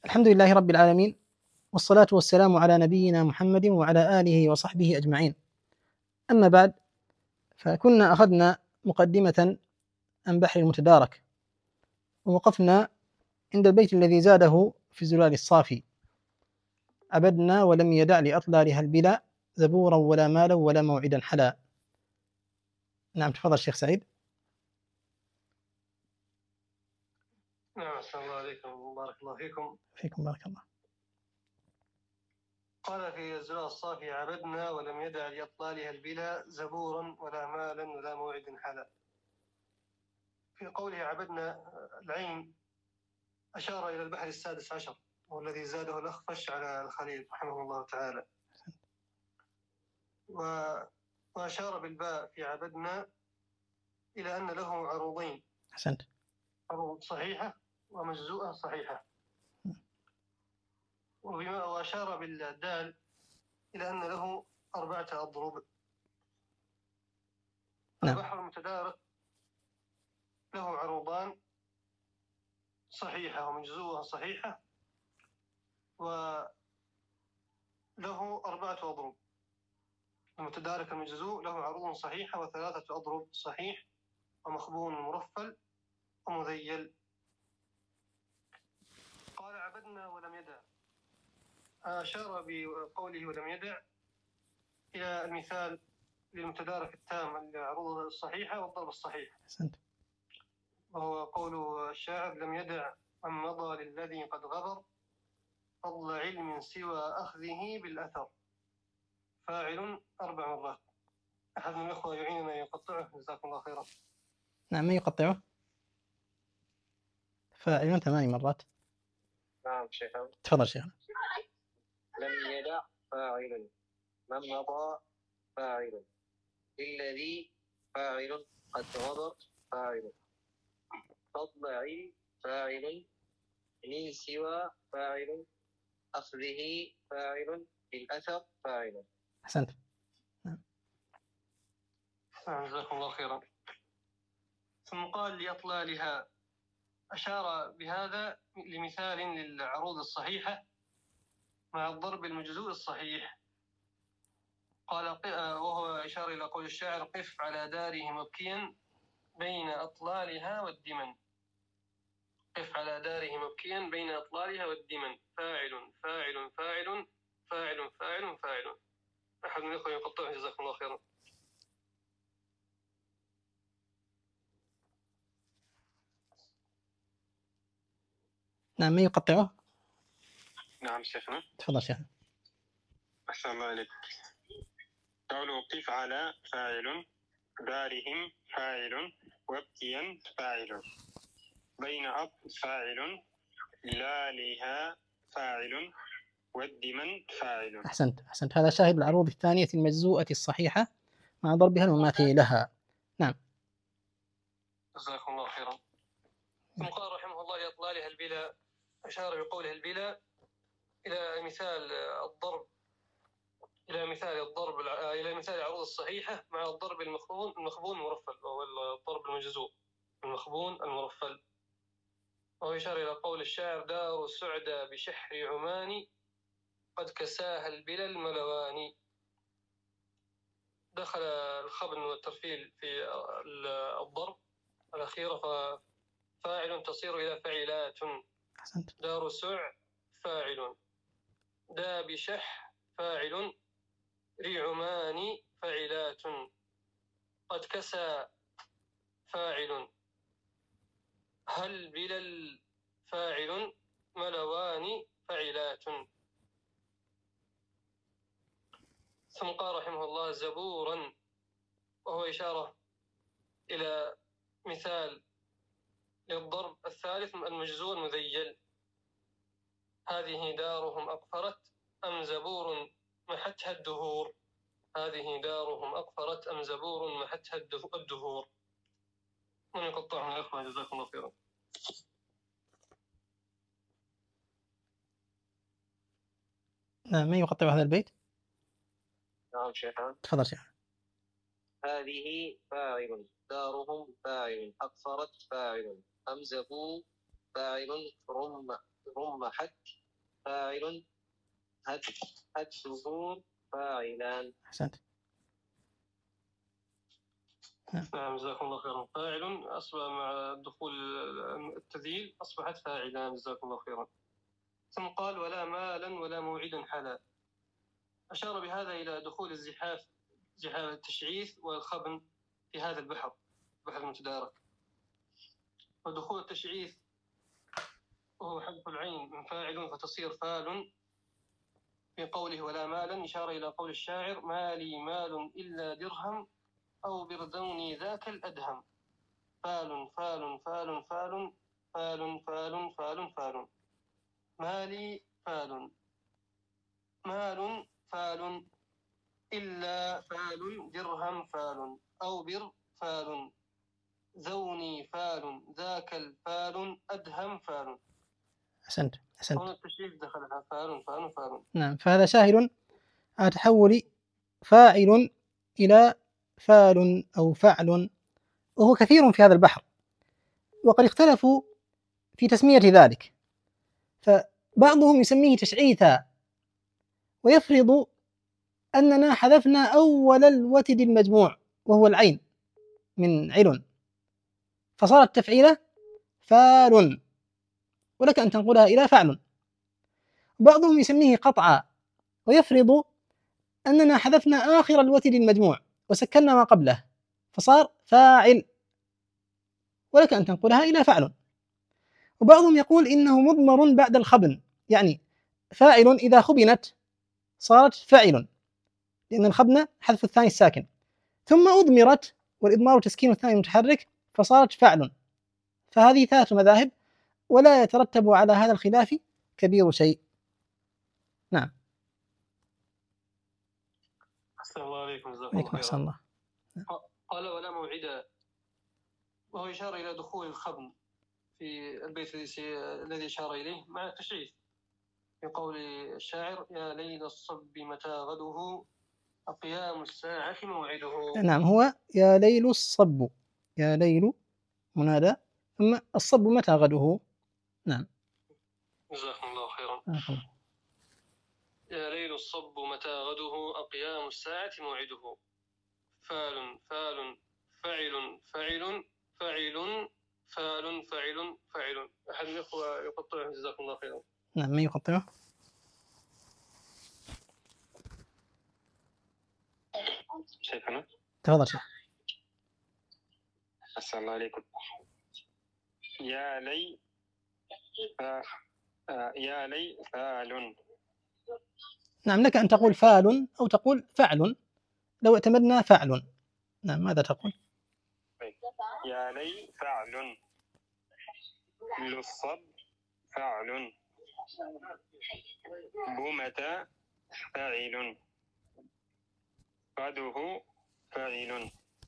الحمد لله رب العالمين، والصلاة والسلام على نبينا محمد وعلى آله وصحبه أجمعين. أما بعد، فكنا أخذنا مقدمة عن بحر المتدارك، ووقفنا عند البيت الذي زاده في الزلال الصافي: عبدنا ولم يدع لأطلالها البلا زبورا ولا مالا ولا موعدا حلا. نعم، تفضل الشيخ سعيد. نعم، السلام عليكم وبارك الله فيكم. فيكم بارك الله. قال في الزلال الصافي: عبدنا ولم يدع لأطلالها البلا زبورا ولا مالا ولا موعد حلا. في قوله عبدنا العين أشار إلى البحر السادس عشر، والذي زاده الأخفش على الخليل رحمه الله تعالى، وأشار بالباء في عبدنا إلى أن له عروضين: أحسنت. عروض صحيحة ومجزوءة صحيحة. وأشار بالدال إلى أن له 4 أضرب. نعم. البحر المتدارك له عروضان: صحيحة ومجزوءة صحيحة، وله 4 أضرب. المتدارك المجزوء له عروض صحيحة و3 أضرب: صحيح ومخبون مرفل ومذيل. قال عبدنا ولم يدع، أشار بقوله ولم يدع إلى المثال للمتدارك التام، العروض الصحيحة والضرب الصحيح. أحسنت. وهو قول الشاعر: لم يدع من مضى للذي قد غبر فضل علم سوى أخذه بالأثر. فاعل 4 مرات. أحد من الأخوة يعيننا يقطعه، جزاكم الله خيرا. نعم، من يقطعه؟ فاعل 8 مرات. نعم شيخنا. تفضل شيخنا. لم يدع فاعل، من مضى فاعل، للذي فاعل، قد غبر فاعل، فضل علم فاعل، من سوى فاعل، أخذه فاعل، بالأثر فاعل. أحسنت. جزاكم الله خيرا. ثم قال لأطلالها، أشار بهذا لمثال للعروض الصحيحة مع الضرب المجزوء الصحيح. قال وهو إشار إلى قول الشاعر: قف على داره مبكيا بين أطلالها والدمن. قف على داره مبكيا بين أطلالها والدمن. فاعل فاعل فاعل فاعل فاعل فاعل. أحد من الأخوة يقطعه، جزاكم الله خيرا. نعم، من يقطعه؟ نعم شيخنا. تفضل شيخنا. أحسن الله عليك. قوله قف على فاعل، دارهم فاعل، وابكيا فاعل، بين أب فاعل، لالها فاعل، والدمن فاعل. أحسنت. هذا شاهد العروض الثانية المجزوءة الصحيحة مع ضربها المماثل لها. نعم. جزاكم الله خيرا. ثم قال رحمه الله: لأطلالها البلا، أشار بقوله البلا إلى مثال الضرب، إلى مثال العروض الصحيحة مع الضرب المخبون المرفل، وهو الضرب المجزوء المخبون المرفل. وهو يشار إلى قول الشاعر: دار السعدى بشحر عماني قد كساها البلا الملواني. دخل الخبن والترفيل في الضرب الأخيرة، ففاعل تصير إلى فعلات. دار سع فاعل، دا بشح فاعل، رعمان فعلات، قد كسى فاعل، هل بلا فاعل، ملوان فعلات. ثم قال رحمه الله: زبورا، وهو إشارة إلى مثال للضرب الثالث المجزور المذيل. هذه دارهم أقفرت أم زبور محتها الدهور. هذه دارهم أقفرت أم زبور محتها الدهور. من يقطع من الأخوة، جزاكم الله خيرا. من يقطع هذا البيت؟ نعم شيخنا. تفضل شيخ. هذه فاعل، دارهم فاعل، أقفرت فاعل، أم زبور فاعل، رم رمحت فاعل، هته فاعلان. أحسنت. نعم جزاكم الله خيرا. فاعل أصبح مع دخول التذييل أصبحت فاعلان، جزاكم الله خيرا. ثم قال ولا مالا ولا موعدا حلا. أشار بهذا إلى دخول الزحاف التشعيث والخبن في هذا البحر المتدارك. ودخول التشعيث وهو حذف العين من فاعل فتصير فال في قوله ولا مالا، إشارة إلى قول الشاعر ما لي مال إلا درهم أو بردوني ذاك الأدهم. فال فال فال فال فال فال فال فال. مالي فال، مال فال، إلا فال، درهم فال، أو بر فال، ذوني فال، ذاك الفال، أدهم فال. أحسنت. هنا التشريف دخلها فال فال فال. نعم، فهذا شاهد على تحول فاعل إلى فال أو فعل، وهو كثير في هذا البحر، وقد اختلفوا في تسمية ذلك، فبعضهم يسميه تشعيثا، ويفرض أننا حذفنا أول الوتد المجموع وهو العين من علن، فصارت تفعيلة فال، ولك أن تنقلها إلى فعل. بعضهم يسميه قطعا، ويفرض أننا حذفنا آخر الوتد المجموع وسكننا ما قبله فصار فاعل، ولك أن تنقلها إلى فعل. وبعضهم يقول إنه مضمر بعد الخبن، يعني فاعل إذا خبنت صارت فاعل، لأن الخبن حذف الثاني الساكن، ثم أضمرت والإضمار تسكين الثاني المتحرك فصارت فعل. فهذه ثلاث مذاهب، ولا يترتب على هذا الخلاف كبير شيء. نعم. أحسن الله عليكم، جزاكم الله أحسن الله. قال ولا موعدا، وهو إشارة إلى دخول الخبن في البيت الذي أشار إليه مع التشعيث، في قول الشاعر يا ليل الصب متى غده أقيام الساعة موعده. نعم، هو يا ليل الصب، يا ليل منادى، ثم الصب متى غده. نعم جزاكم الله خيرا. يا ليل الصب متى غده أقيام الساعة موعده. فال فال فعل فعل فعل فال فعل فعل. أحد الإخوة يقطعه جزاكم الله خيرا. نعم، من يقطعه؟ شيخنا تفضل شيخ. السلام عليكم. يا لي يا لي فال. نعم، لك أن تقول فال أو تقول فعل لو اعتمدنا فعل. نعم، ماذا تقول؟ يا لي فعل، للصب فعل، بمتى فاعل، غده فاعل،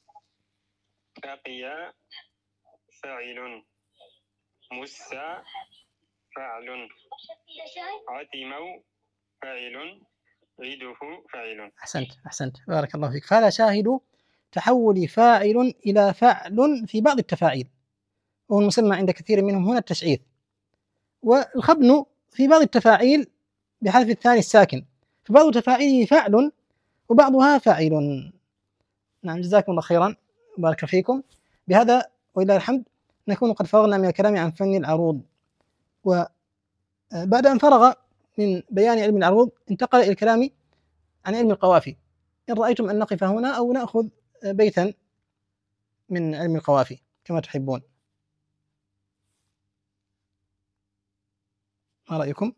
أقيا فاعل، مسا فاعل، عتموا فاعل، عيده فاعل. أحسنت بارك الله فيك. فهذا شاهد تحول فاعل إلى فعل في بعض التفاعيل، وهو المسمى عند كثير منهم هنا التشعيث. والخبن في بعض التفاعيل بحذف الثاني الساكن، فبعض تفاعيله فعل وبعضها فاعل. نعم، جزاكم الله خيرا، بارك فيكم. بهذا ولله الحمد نكون قد فرغنا من الكلام عن فن العروض. وبعد أن فرغ من بيان علم العروض انتقل إلى الكلام عن علم القوافي. إن رأيتم أن نقف هنا أو نأخذ بيتا من علم القوافي كما تحبون، ما رأيكم؟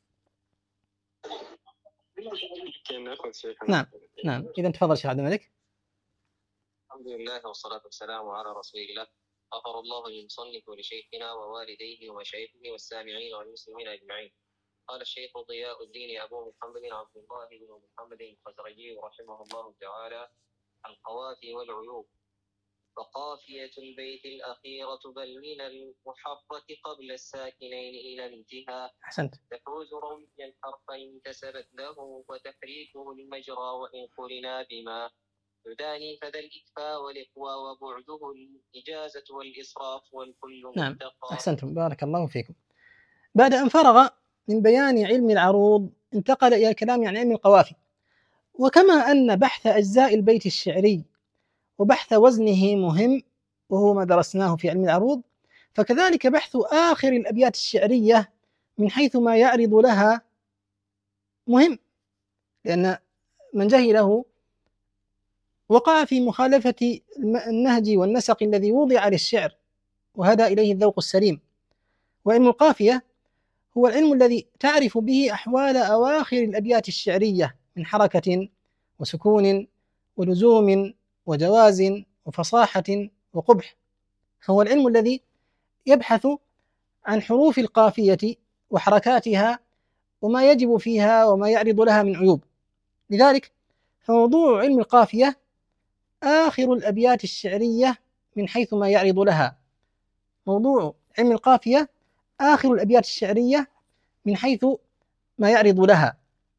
نعم إذا تفضل شيخ عبد الملك. الحمد لله والصلاة والسلام على رسول الله. غفر الله للمصنف ولشيخنا ووالديه ومشايخه والسامعين والمسلمين أجمعين. قال الشيخ ضياء الدين أبو محمد عبد الله بن محمد الخزرجي رحمه الله تعالى: القوافي والعيوب. وقافية البيت الأخيرة بل من المحرك قبل الساكنين إلى الانتهاء. أحسنت. تفوز رميا حرفا انتسبت له وتحريكه المجرى وإن قرنا بما يداني فذا الإكفاء والإقوى وبعده الإجازة والإسراف والكل نعم، منتقى. أحسنتم بارك الله فيكم. بعد أن فرغ من بيان علم العروض انتقل إلى الكلام عن علم القوافي. وكما أن بحث أجزاء البيت الشعري وبحث وزنه مهم وهو ما درسناه في علم العروض، فكذلك بحث آخر الأبيات الشعرية من حيث ما يعرض لها مهم، لأن من جهله وقع في مخالفة النهج والنسق الذي وضع للشعر وهدى إليه الذوق السليم. وعلم القافية هو العلم الذي تعرف به أحوال أواخر الأبيات الشعرية من حركة وسكون ولزوم وجواز وفصاحة وقبح، فهو العلم الذي يبحث عن حروف القافية وحركاتها وما يجب فيها وما يعرض لها من عيوب. لذلك فموضوع علم القافية آخر الأبيات الشعرية من حيث ما يعرض لها، موضوع علم القافية آخر الأبيات الشعرية من حيث ما يعرض لها.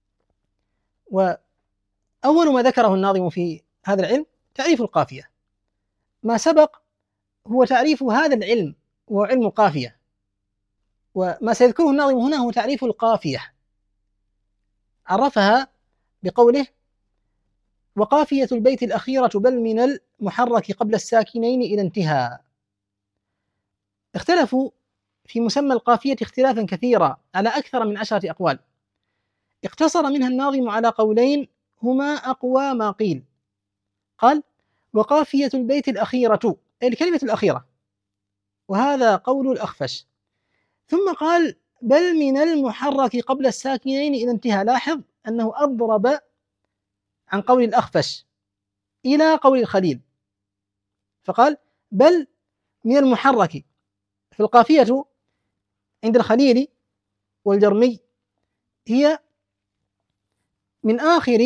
وأول ما ذكره الناظم في هذا العلم تعريف القافية. ما سبق هو تعريف هذا العلم وهو علم القافية، وما سيذكره الناظم هنا هو تعريف القافية. عرفها بقوله: وقافية البيت الأخيرة بل من المحرك قبل الساكنين إلى انتهاء. اختلفوا في مسمى القافية اختلافا كثيرا على أكثر من 10 أقوال، اقتصر منها الناظم على قولين هما أقوى ما قيل. قال: وقافية البيت الأخيرة، أي الكلمة الأخيرة، وهذا قول الأخفش. ثم قال: بل من المحرك قبل الساكنين إلى انتهاء. لاحظ أنه أضرب عن قول الأخفش إلى قول الخليل، فقال: بل من المحرك. في القافية عند الخليل والجرمي هي من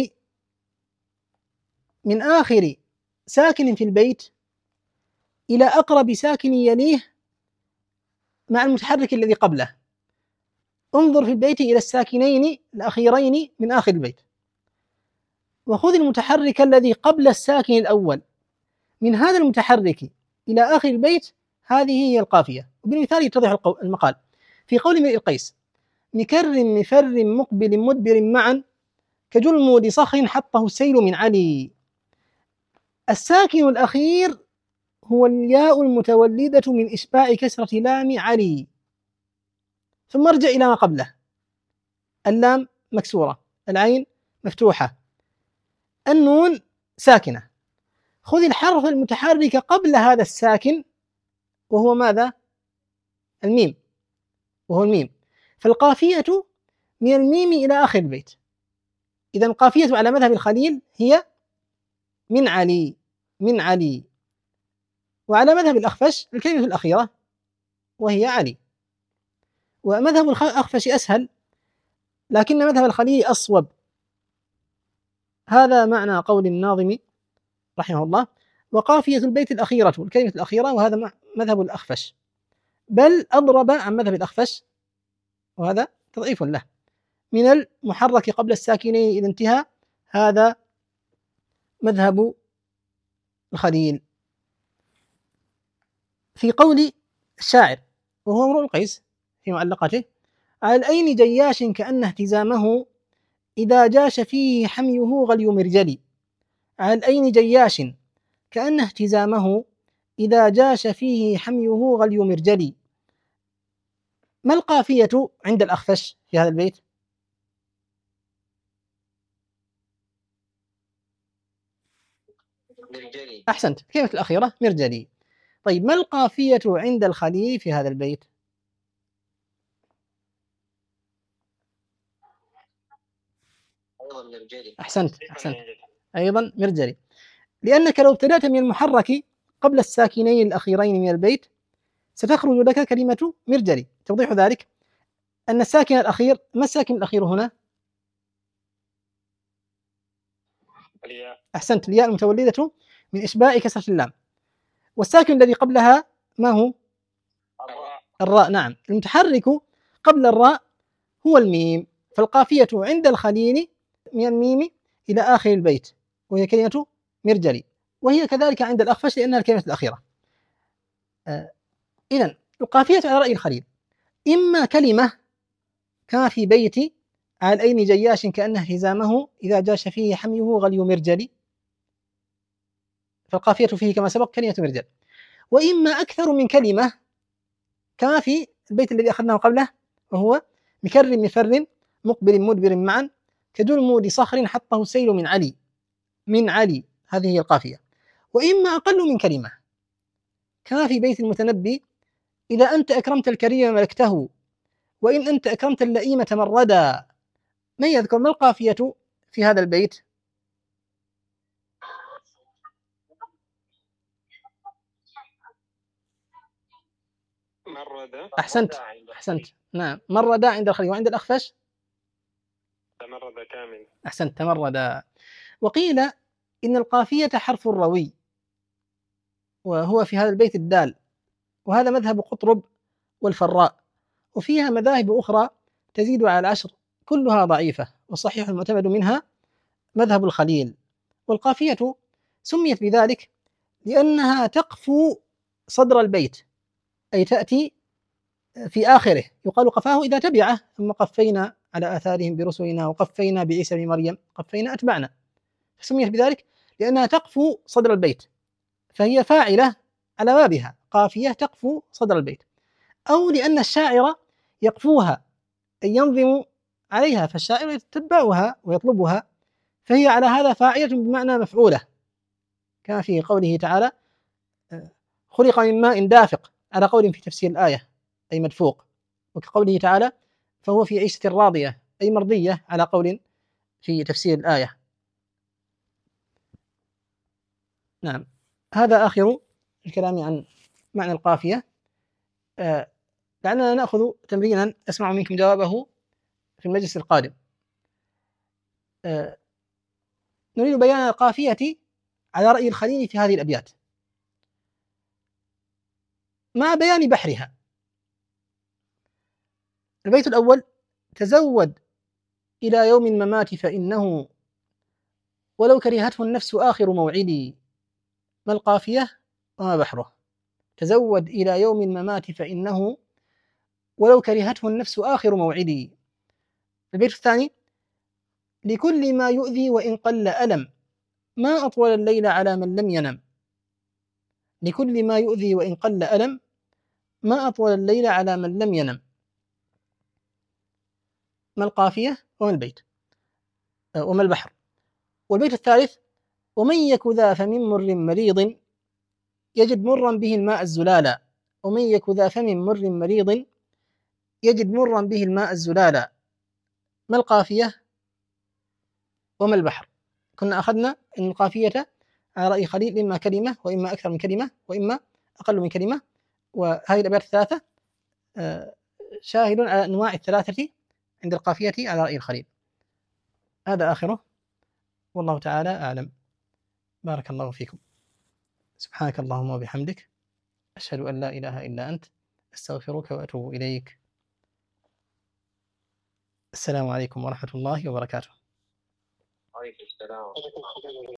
آخر ساكن في البيت إلى أقرب ساكن يليه مع المتحرك الذي قبله. انظر في البيت إلى الساكنين الأخيرين من آخر البيت، وخذ المتحرك الذي قبل الساكن الأول من هذا المتحرك إلى آخر البيت، هذه هي القافية. وبالمثال يتضح المقال في قول امرئ القيس: مكر مفر مقبل مدبر معا كجلمود صخر حطه السيل من علي. الساكن الأخير هو الياء المتولدة من إشباع كسرة لام علي، ثم ارجع إلى ما قبله: اللام مكسورة، العين مفتوحة، النون ساكنة. خذ الحرف المتحرك قبل هذا الساكن وهو ماذا؟ الميم، وهو الميم. فالقافية من الميم إلى آخر البيت. إذا القافية على مذهب الخليل هي من علي، من علي. وعلى مذهب الأخفش الكلمة الأخيرة وهي علي. ومذهب الأخفش أسهل، لكن مذهب الخليل أصوب. هذا معنى قول الناظم رحمه الله: وقافية البيت الأخيرة، الكلمة الأخيرة، وهذا مذهب الأخفش. بل أضرب عن مذهب الأخفش، وهذا تضعيف له. من المحرك قبل الساكنين إذا انتهى، هذا مذهب الخليل. في قول الشاعر وهو امرؤ القيس في معلقته: على الأين جياش كأن اهتزامه إذا جاش فيه حميه غلي مرجلي. على الأين جياش كأن اهتزامه إذا جاش فيه حميه غلي مرجلي. ما القافية عند الأخفش في هذا البيت؟ مرجلي. أحسنت، الكلمة الأخيرة مرجلي. طيب ما القافية عند الخليل في هذا البيت؟ أيضا مرجلي. أحسنت أيضا مرجلي، لأنك لو ابتدأت من المحرك قبل الساكنين الأخيرين من البيت ستخرج لك كلمة مرجلي. توضيح ذلك أن الساكن الأخير، ما الساكن الأخير هنا؟ الياء. أحسنت، الياء المتولدة من إشباع كسرة اللام. والساكن الذي قبلها ما هو؟ الراء. نعم، المتحرك قبل الراء هو الميم. فالقافية عند الخليل من الميم إلى آخر البيت وهي كلمة مرجلي، وهي كذلك عند الأخفش لأنها الكلمة الأخيرة. إذن القافية على رأي الخليل إما كلمة كما في بيت على الأين جياش كأنه حزامه إذا جاش فيه حميه غلي مرجل، فالقافية فيه كما سبق كلمة مرجل. وإما أكثر من كلمة كما في البيت الذي أخذناه قبله، وهو مكر مفر مقبل مدبر معا كجلمود صخر حطه السيل من علي. من علي هذه هي القافية. وإما أقل من كلمة كما في بيت المتنبي إذا أنت أكرمت الكريم ملكته وإن أنت أكرمت اللئيم تمردا. من يذكر ما القافية في هذا البيت؟ أحسنت نعم، مردا عند الخليل، وعند الأخفش تمرد كامل. أحسنت، تمردا. وقيل إن القافية حرف الروي، وهو في هذا البيت الدال، وهذا مذهب قطرب والفراء، وفيها مذاهب أخرى تزيد على 10 كلها ضعيفة، والصحيح المعتمد منها مذهب الخليل. والقافية سميت بذلك لأنها تقفو صدر البيت، أي تأتي في آخره، يقال قفاه إذا تبعه، ثم قفينا على آثارهم برسلنا وقفينا بعيسى بن مريم قفينا أتبعنا، فسميت بذلك لأنها تقفو صدر البيت، فهي فاعلة على بابها، قافية تقفو صدر البيت، أو لأن الشاعر يقفوها أي ينظم عليها، فالشاعر يتبعها ويطلبها، فهي على هذا فاعلة بمعنى مفعولة، كما في قوله تعالى خلق من ماء دافق، على قول في تفسير الآية أي مدفوق، وكقوله تعالى فهو في عيشة راضية أي مرضية، على قول في تفسير الآية. نعم، هذا آخر الكلام عن معنى القافية. لعلنا نأخذ تمرينا أسمع منكم جوابه في المجلس القادم. نريد بيان القافية على رأي الخليل في هذه الأبيات مع بيان بحرها. البيت الأول: تزود إلى يوم الممات فإنه ولو كرهته النفس آخر موعدي. ما القافية وما بحره؟ تزود إلى يوم الممات فإنه ولو كرهته النفس آخر موعدي. البيت الثاني: لكل ما يؤذي وإن قل ألم ما أطول الليل على من لم ينم. لكل ما يؤذي وإن قل ألم ما أطول الليل على من لم ينم. ما القافية وما البيت وما البحر؟ والبيت الثالث: ومن يك ذا فمن مر مريض يجد مرا به الماء الزلالا. ومن يك ذا فمن مر مريض يجد مرا به الماء الزلالا. ما القافية وما البحر؟ كنا أخذنا أن القافية على رأي خليل إما كلمة وإما أكثر من كلمة وإما أقل من كلمة، وهذه الأبيات الثلاثة شاهد على أنواع الثلاثة عند القافية على رأي الخليل. هذا آخره، والله تعالى أعلم. بارك الله فيكم. سبحانك اللهم وبحمدك، أشهد أن لا إله إلا أنت، أستغفرك وأتوب إليك. السلام عليكم ورحمة الله وبركاته. عليكم السلام.